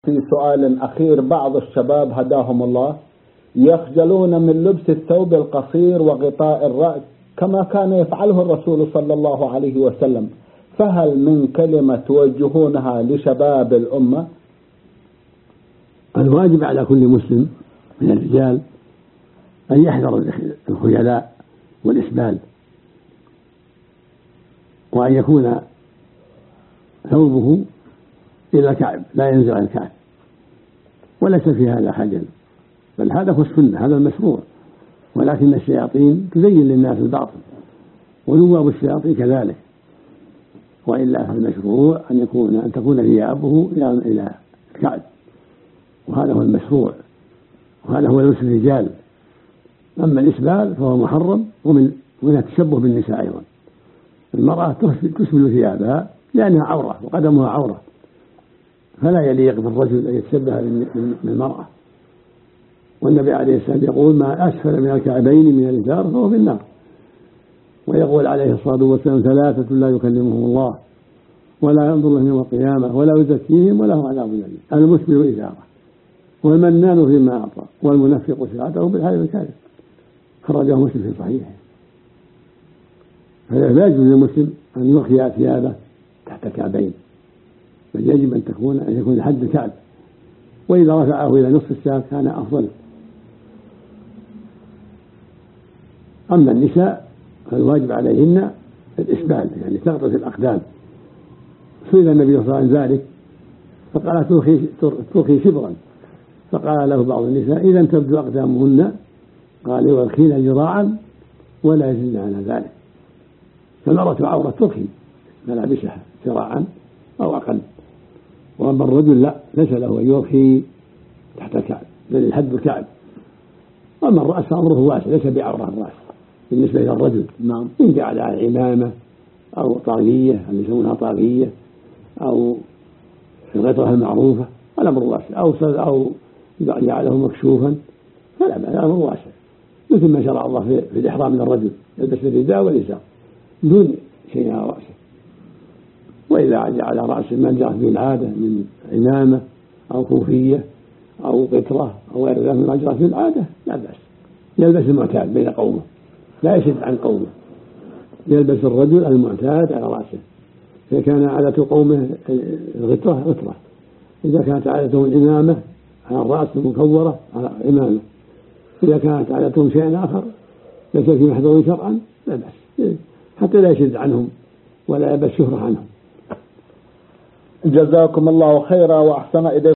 في سؤال أخير، بعض الشباب هداهم الله يخجلون من لبس الثوب القصير وغطاء الرأس كما كان يفعله الرسول صلى الله عليه وسلم، فهل من كلمة توجهونها لشباب الأمة؟ الواجب على كل مسلم من الرجال أن يحذر الخيلاء والإسبال، وأن يكون ثوبه إلى الكعب لا ينزل عن الكعب، وليس في هذا حجل، بل هذا هو السنة، هذا المشروع. ولكن الشياطين تزين للناس الباطل، ونواب الشياطين كذلك، وإلا فالمشروع أن تكون ثيابه إلى الكعب، وهذا هو المشروع، وهذا هو لبس الرجال. أما الإسبال فهو محرم، ومن التشبه بالنساء أيضا. المرأة تسبل ثيابها لأنها عورة وقدمها عورة، فلا يليق بالرجل أن يتشبه بالمرأة. والنبي عليه السلام يقول: ما أسفل من الكعبين من الإزار فهو في النار. ويقول عليه الصلاة والسلام: ثلاثة لا يكلمهم الله ولا ينظر لهم يوم القيامة ولا يزكيهم وله عذاب أليم: المسبل إزاره، والمنان فيما أعطى، والمنفق سلعته بالحلف الكاذب. خرجه مسلم في صحيحه. فلا يجوز للمسلم أن يرخي ثيابه تحت كعبين، بل يجب أن يكون لحد الكعب، وإذا رفعه إلى نصف الساق كان أفضل. أما النساء فالواجب عليهن الإسبال، يعني تغطية الأقدام. سئل النبي صلى الله عليه وسلم ذلك فقال: ترخي شبرا. فقال له بعض النساء: إذا تبدو أقدامهن. قال: يرخين ذراعا ولا يزن على ذلك. فالمرأة عورة ترخي ملابسها ذراعا أو أقل، وأما الرجل لا، ليس له أن يرخي تحت الكعب بل لحد الكعب. أما الرأس فأمره واسع، ليس بعورة الرأس بالنسبة إلى الرجل. نعم. إن جعل على عمامة أو طاقية، اللي يسمونها طاقية، أو الغطرة المعروفة، الأمر واسع، أو جعله مكشوفا، فلا بأس، الأمر واسع، مثل ما شرع الله في الإحرام للرجل يلبس الرداء والإزار دون شيء على رأسه. وإذا جعل رأسه ما جرت به العادة من عمامة أو كوفية أو قطرة أو غير ذلك ما جرت به العادة لا بأس، يلبس المعتاد بين قومه، لا يشد عن قومه، يلبس الرجل المعتاد على رأسه. إذا كان عادة قومه الغطرة غطرة، إذا كانت عادتهم العمامة على الرأس المكورة على عمامة، إذا كانت عادتهم شيء آخر ليس في محظور شرعا لا بأس، حتى لا يشد عنهم ولا يلبس شهرة عنهم. جزاكم الله خيرا وأحسن إليكم.